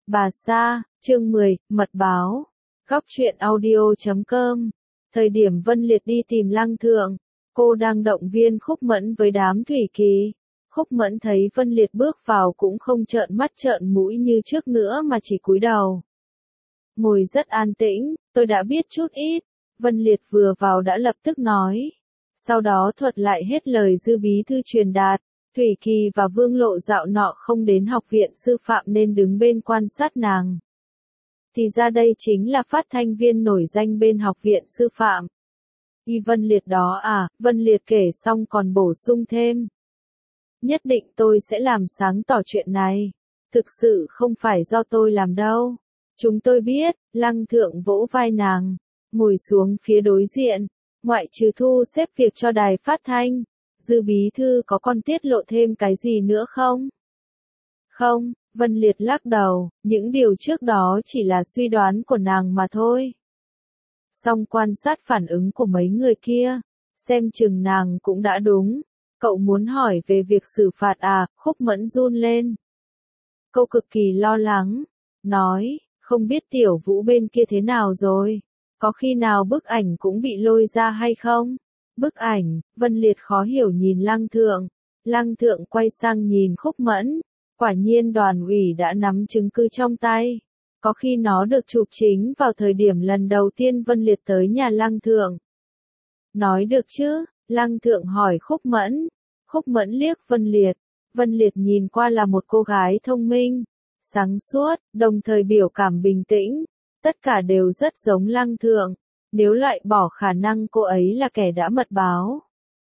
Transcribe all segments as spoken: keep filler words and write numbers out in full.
Bà Sa, chương mười, mật báo. Góc truyện audio chấm com. Thời điểm Vân Liệt đi tìm Lăng Thượng, cô đang động viên Khúc Mẫn với đám Thủy Kỳ. Khúc Mẫn thấy Vân Liệt bước vào cũng không trợn mắt trợn mũi như trước nữa mà chỉ cúi đầu. Ngồi rất an tĩnh, tôi đã biết chút ít. Vân Liệt vừa vào đã lập tức nói. Sau đó thuật lại hết lời Dư bí thư truyền đạt. Thủy Kỳ và Vương Lộ dạo nọ không đến học viện sư phạm nên đứng bên quan sát nàng. Thì ra đây chính là phát thanh viên nổi danh bên học viện sư phạm. Y Vân Liệt đó à, Vân Liệt kể xong còn bổ sung thêm. Nhất định tôi sẽ làm sáng tỏ chuyện này. Thực sự không phải do tôi làm đâu. Chúng tôi biết, Lăng Thượng vỗ vai nàng, ngồi xuống phía đối diện, ngoại trừ thu xếp việc cho đài phát thanh. Dư bí thư có còn tiết lộ thêm cái gì nữa không? Không, Vân Liệt lắc đầu, những điều trước đó chỉ là suy đoán của nàng mà thôi. Song quan sát phản ứng của mấy người kia, xem chừng nàng cũng đã đúng. Cậu muốn hỏi về việc xử phạt à? Khúc Mẫn run lên. Cô cực kỳ lo lắng, nói, không biết Tiểu Vũ bên kia thế nào rồi? Có khi nào bức ảnh cũng bị lôi ra hay không? Bức ảnh, Vân Liệt khó hiểu nhìn Lăng Thượng. Lăng Thượng quay sang nhìn Khúc Mẫn. Quả nhiên đoàn ủy đã nắm chứng cứ trong tay. Có khi nó được chụp chính vào thời điểm lần đầu tiên Vân Liệt tới nhà Lăng Thượng. Nói được chứ? Lăng Thượng hỏi Khúc Mẫn. Khúc Mẫn liếc Vân Liệt. Vân Liệt nhìn qua là một cô gái thông minh, sáng suốt, đồng thời biểu cảm bình tĩnh. Tất cả đều rất giống Lăng Thượng. Nếu loại bỏ khả năng cô ấy là kẻ đã mật báo,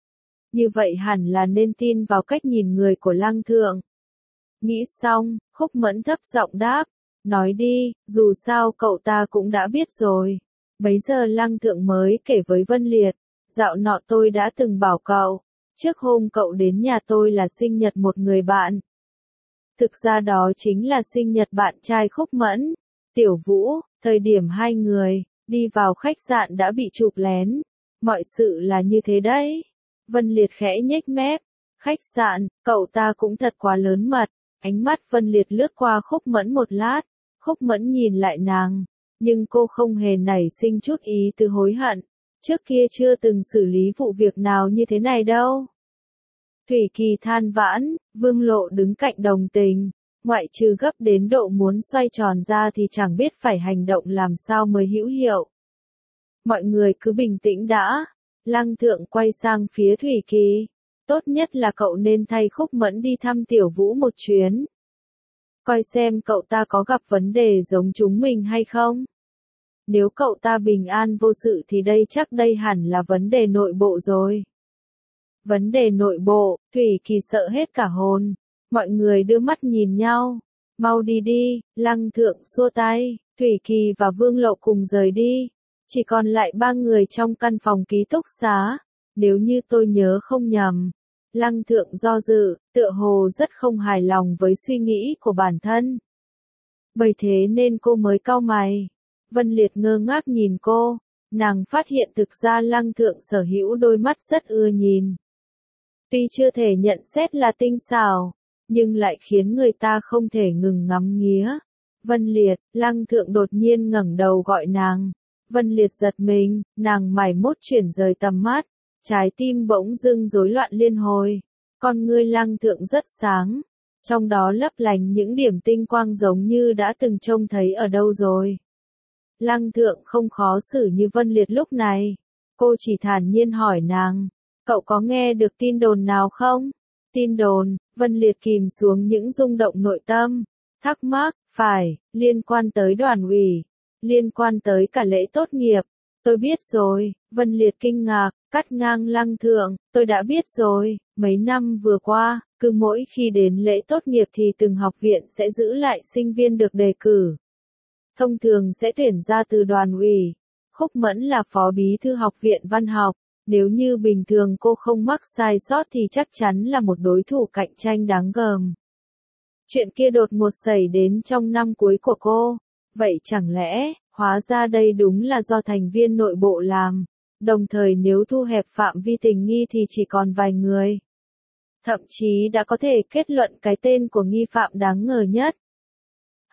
như vậy hẳn là nên tin vào cách nhìn người của Lăng Thượng. Nghĩ xong, Khúc Mẫn thấp giọng đáp, nói đi, dù sao cậu ta cũng đã biết rồi. Bấy giờ Lăng Thượng mới kể với Vân Liệt, dạo nọ tôi đã từng bảo cậu, trước hôm cậu đến nhà tôi là sinh nhật một người bạn. Thực ra đó chính là sinh nhật bạn trai Khúc Mẫn, Tiểu Vũ. Thời điểm hai người đi vào khách sạn đã bị chụp lén. Mọi sự là như thế đấy. Vân Liệt khẽ nhếch mép. Khách sạn, cậu ta cũng thật quá lớn mật. Ánh mắt Vân Liệt lướt qua Khúc Mẫn một lát. Khúc Mẫn nhìn lại nàng. Nhưng cô không hề nảy sinh chút ý từ hối hận. Trước kia chưa từng xử lý vụ việc nào như thế này đâu. Thủy Kỳ than vãn, Vương Lộ đứng cạnh đồng tình. Ngoại trừ gấp đến độ muốn xoay tròn ra thì chẳng biết phải hành động làm sao mới hữu hiệu. Mọi người cứ bình tĩnh đã. Lăng Thượng quay sang phía Thủy Kỳ. Tốt nhất là cậu nên thay Khúc Mẫn đi thăm Tiểu Vũ một chuyến. Coi xem cậu ta có gặp vấn đề giống chúng mình hay không. Nếu cậu ta bình an vô sự thì đây chắc đây hẳn là vấn đề nội bộ rồi. Vấn đề nội bộ, Thủy Kỳ sợ hết cả hồn. Mọi người đưa mắt nhìn nhau. Mau đi đi, Lăng Thượng xua tay. Thủy Kỳ và Vương Lộ cùng rời đi. Chỉ còn lại ba người trong căn phòng ký túc xá. Nếu như tôi nhớ không nhầm. Lăng Thượng do dự, tựa hồ rất không hài lòng với suy nghĩ của bản thân. Bởi thế nên cô mới cau mày. Vân Liệt ngơ ngác nhìn cô. Nàng phát hiện thực ra Lăng Thượng sở hữu đôi mắt rất ưa nhìn. Tuy chưa thể nhận xét là tinh xảo, nhưng lại khiến người ta không thể ngừng ngắm nghía. Vân Liệt, Lăng Thượng đột nhiên ngẩng đầu gọi nàng. Vân Liệt giật mình, nàng mải mốt chuyển rời tầm mắt. Trái tim bỗng dưng rối loạn liên hồi. Con ngươi Lăng Thượng rất sáng. Trong đó lấp lánh những điểm tinh quang giống như đã từng trông thấy ở đâu rồi. Lăng Thượng không khó xử như Vân Liệt lúc này. Cô chỉ thản nhiên hỏi nàng. Cậu có nghe được tin đồn nào không? Tin đồn, Vân Liệt kìm xuống những rung động nội tâm. Thắc mắc, phải, liên quan tới đoàn ủy, liên quan tới cả lễ tốt nghiệp. Tôi biết rồi, Vân Liệt kinh ngạc, cắt ngang Lăng Thượng, tôi đã biết rồi, mấy năm vừa qua, cứ mỗi khi đến lễ tốt nghiệp thì từng học viện sẽ giữ lại sinh viên được đề cử. Thông thường sẽ tuyển ra từ đoàn ủy. Khúc Mẫn là phó bí thư học viện văn học. Nếu như bình thường cô không mắc sai sót thì chắc chắn là một đối thủ cạnh tranh đáng gờm. Chuyện kia đột ngột xảy đến trong năm cuối của cô. Vậy chẳng lẽ, hóa ra đây đúng là do thành viên nội bộ làm. Đồng thời nếu thu hẹp phạm vi tình nghi thì chỉ còn vài người. Thậm chí đã có thể kết luận cái tên của nghi phạm đáng ngờ nhất.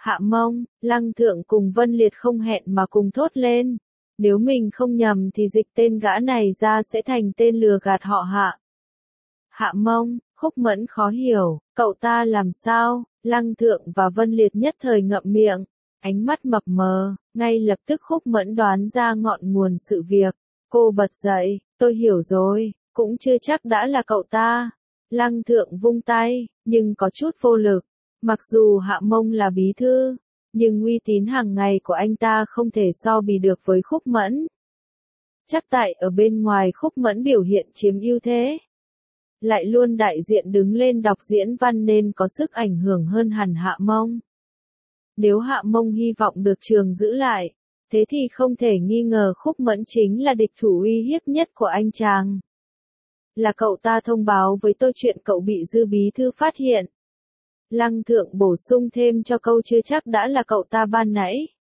Hạ Mông, Lăng Thượng cùng Vân Liệt không hẹn mà cùng thốt lên. Nếu mình không nhầm thì dịch tên gã này ra sẽ thành tên lừa gạt họ Hạ. Hạ Mông, Khúc Mẫn khó hiểu, cậu ta làm sao? Lăng Thượng và Vân Liệt nhất thời ngậm miệng, ánh mắt mập mờ, ngay lập tức Khúc Mẫn đoán ra ngọn nguồn sự việc. Cô bật dậy, tôi hiểu rồi, cũng chưa chắc đã là cậu ta. Lăng Thượng vung tay, nhưng có chút vô lực. Mặc dù Hạ Mông là bí thư, nhưng uy tín hàng ngày của anh ta không thể so bì được với Khúc Mẫn. Chắc tại ở bên ngoài Khúc Mẫn biểu hiện chiếm ưu thế. Lại luôn đại diện đứng lên đọc diễn văn nên có sức ảnh hưởng hơn hẳn Hạ Mông. Nếu Hạ Mông hy vọng được trường giữ lại, thế thì không thể nghi ngờ Khúc Mẫn chính là địch thủ uy hiếp nhất của anh chàng. Là cậu ta thông báo với tôi chuyện cậu bị Dư bí thư phát hiện. Lăng Thượng bổ sung thêm cho câu chưa chắc đã là cậu ta ban nãy.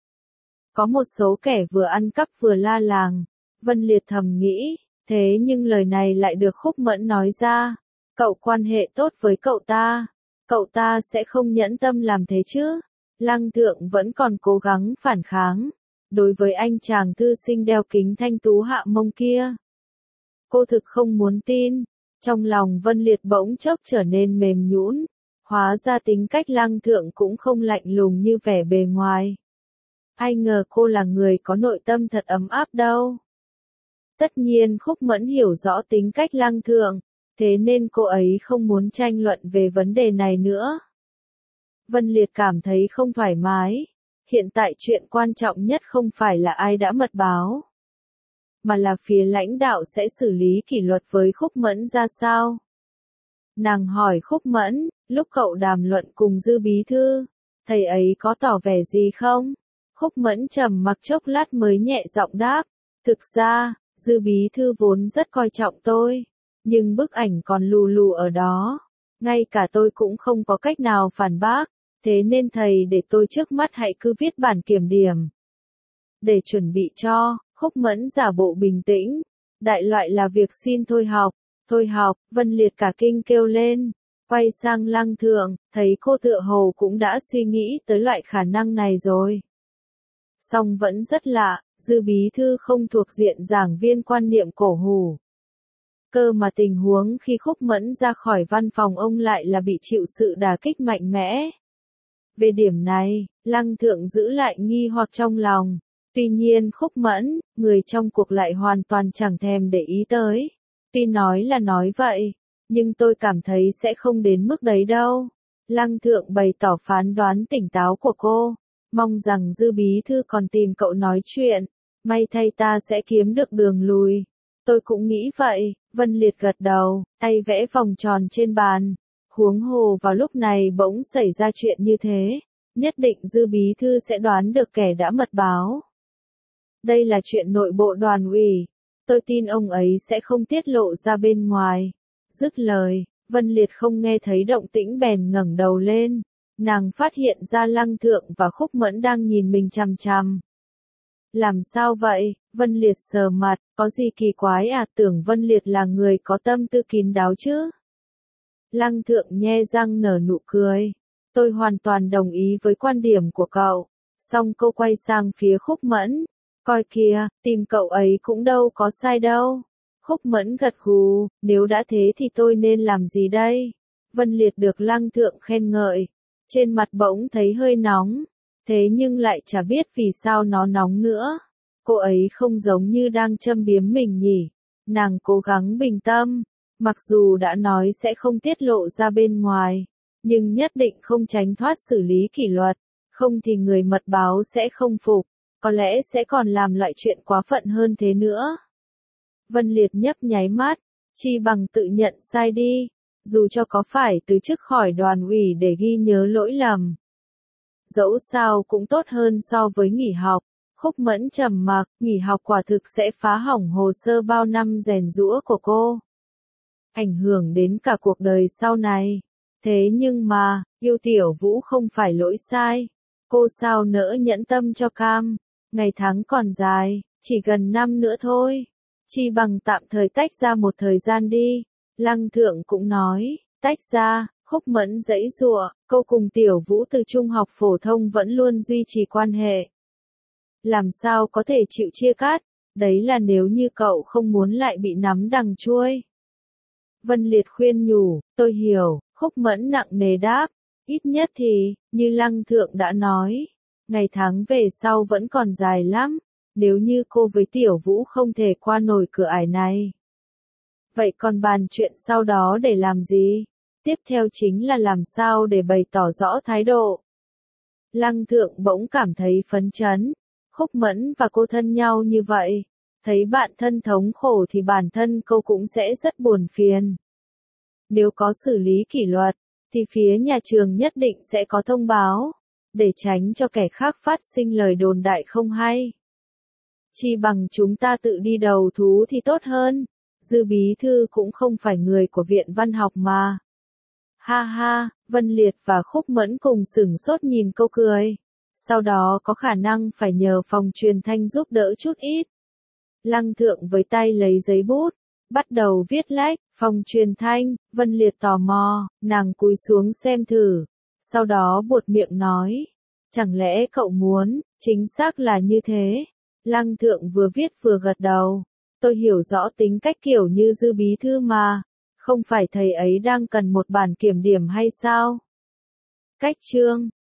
Có một số kẻ vừa ăn cắp vừa la làng. Vân Liệt thầm nghĩ, thế nhưng lời này lại được Khúc Mẫn nói ra. Cậu quan hệ tốt với cậu ta, cậu ta sẽ không nhẫn tâm làm thế chứ. Lăng Thượng vẫn còn cố gắng phản kháng. Đối với anh chàng thư sinh đeo kính thanh tú Hạ Mông kia, cô thực không muốn tin. Trong lòng Vân Liệt bỗng chốc trở nên mềm nhũn. Hóa ra tính cách Lăng Thượng cũng không lạnh lùng như vẻ bề ngoài. Ai ngờ cô là người có nội tâm thật ấm áp đâu. Tất nhiên Khúc Mẫn hiểu rõ tính cách Lăng Thượng, thế nên cô ấy không muốn tranh luận về vấn đề này nữa. Vân Liệt cảm thấy không thoải mái. Hiện tại chuyện quan trọng nhất không phải là ai đã mật báo, mà là phía lãnh đạo sẽ xử lý kỷ luật với Khúc Mẫn ra sao. Nàng hỏi Khúc Mẫn, lúc cậu đàm luận cùng Dư bí thư, thầy ấy có tỏ vẻ gì không? Khúc Mẫn trầm mặc chốc lát mới nhẹ giọng đáp, thực ra, Dư bí thư vốn rất coi trọng tôi, nhưng bức ảnh còn lù lù ở đó, ngay cả tôi cũng không có cách nào phản bác, thế nên thầy để tôi trước mắt hãy cứ viết bản kiểm điểm. Để chuẩn bị cho, Khúc Mẫn giả bộ bình tĩnh, đại loại là việc xin thôi học. Thôi học, Vân Liệt cả kinh kêu lên, quay sang Lăng Thượng, thấy cô tựa hồ cũng đã suy nghĩ tới loại khả năng này rồi. Song vẫn rất lạ, Dư bí thư không thuộc diện giảng viên quan niệm cổ hủ. Cơ mà tình huống khi Khúc Mẫn ra khỏi văn phòng ông lại là bị chịu sự đả kích mạnh mẽ. Về điểm này, Lăng Thượng giữ lại nghi hoặc trong lòng. Tuy nhiên Khúc Mẫn, người trong cuộc lại hoàn toàn chẳng thèm để ý tới. Tuy nói là nói vậy, nhưng tôi cảm thấy sẽ không đến mức đấy đâu. Lăng Thượng bày tỏ phán đoán tỉnh táo của cô, mong rằng Dư bí thư còn tìm cậu nói chuyện, may thay ta sẽ kiếm được đường lùi. Tôi cũng nghĩ vậy, Vân Liệt gật đầu, tay vẽ vòng tròn trên bàn. Huống hồ vào lúc này bỗng xảy ra chuyện như thế, nhất định Dư bí thư sẽ đoán được kẻ đã mật báo. Đây là chuyện nội bộ đoàn ủy. Tôi tin ông ấy sẽ không tiết lộ ra bên ngoài. Dứt lời, Vân Liệt không nghe thấy động tĩnh bèn ngẩng đầu lên. Nàng phát hiện ra Lăng Thượng và Khúc Mẫn đang nhìn mình chằm chằm. Làm sao vậy? Vân Liệt sờ mặt, có gì kỳ quái à? Tưởng Vân Liệt là người có tâm tư kín đáo chứ? Lăng Thượng nhe răng nở nụ cười. Tôi hoàn toàn đồng ý với quan điểm của cậu. Xong cô quay sang phía Khúc Mẫn. Coi kìa, tìm cậu ấy cũng đâu có sai đâu. Khúc Mẫn gật gù, nếu đã thế thì tôi nên làm gì đây? Vân Liệt được Lăng Thượng khen ngợi. Trên mặt bỗng thấy hơi nóng. Thế nhưng lại chả biết vì sao nó nóng nữa. Cô ấy không giống như đang châm biếm mình nhỉ. Nàng cố gắng bình tâm. Mặc dù đã nói sẽ không tiết lộ ra bên ngoài, nhưng nhất định không tránh thoát xử lý kỷ luật. Không thì người mật báo sẽ không phục. Có lẽ sẽ còn làm loại chuyện quá phận hơn thế nữa. Vân Liệt nhấp nháy mắt, chi bằng tự nhận sai đi, dù cho có phải từ chức khỏi đoàn ủy để ghi nhớ lỗi lầm. Dẫu sao cũng tốt hơn so với nghỉ học. Khúc Mẫn trầm mặc, nghỉ học quả thực sẽ phá hỏng hồ sơ bao năm rèn giũa của cô. Ảnh hưởng đến cả cuộc đời sau này. Thế nhưng mà, yêu Tiểu Vũ không phải lỗi sai. Cô sao nỡ nhẫn tâm cho cam. Ngày tháng còn dài, chỉ gần năm nữa thôi. Chi bằng tạm thời tách ra một thời gian đi. Lăng Thượng cũng nói, tách ra, Khúc Mẫn giãy giụa, cô cùng Tiểu Vũ từ trung học phổ thông vẫn luôn duy trì quan hệ. Làm sao có thể chịu chia cắt, đấy là nếu như cậu không muốn lại bị nắm đằng chuôi. Vân Liệt khuyên nhủ, tôi hiểu, Khúc Mẫn nặng nề đáp, ít nhất thì, như Lăng Thượng đã nói, ngày tháng về sau vẫn còn dài lắm, nếu như cô với Tiểu Vũ không thể qua nổi cửa ải này. Vậy còn bàn chuyện sau đó để làm gì? Tiếp theo chính là làm sao để bày tỏ rõ thái độ. Lăng Thượng bỗng cảm thấy phấn chấn, Khúc Mẫn và cô thân nhau như vậy, thấy bạn thân thống khổ thì bản thân cô cũng sẽ rất buồn phiền. Nếu có xử lý kỷ luật, thì phía nhà trường nhất định sẽ có thông báo, để tránh cho kẻ khác phát sinh lời đồn đại không hay. Chi bằng chúng ta tự đi đầu thú thì tốt hơn, Dư bí thư cũng không phải người của viện văn học mà. Ha ha, Vân Liệt và Khúc Mẫn cùng sửng sốt nhìn câu cười. Sau đó có khả năng phải nhờ phòng truyền thanh giúp đỡ chút ít. Lăng Thượng với tay lấy giấy bút, bắt đầu viết lách, phòng truyền thanh, Vân Liệt tò mò, nàng cúi xuống xem thử. Sau đó buột miệng nói, chẳng lẽ cậu muốn, chính xác là như thế. Lăng Thượng vừa viết vừa gật đầu, tôi hiểu rõ tính cách kiểu như Dư bí thư mà, không phải thầy ấy đang cần một bản kiểm điểm hay sao? Cách chương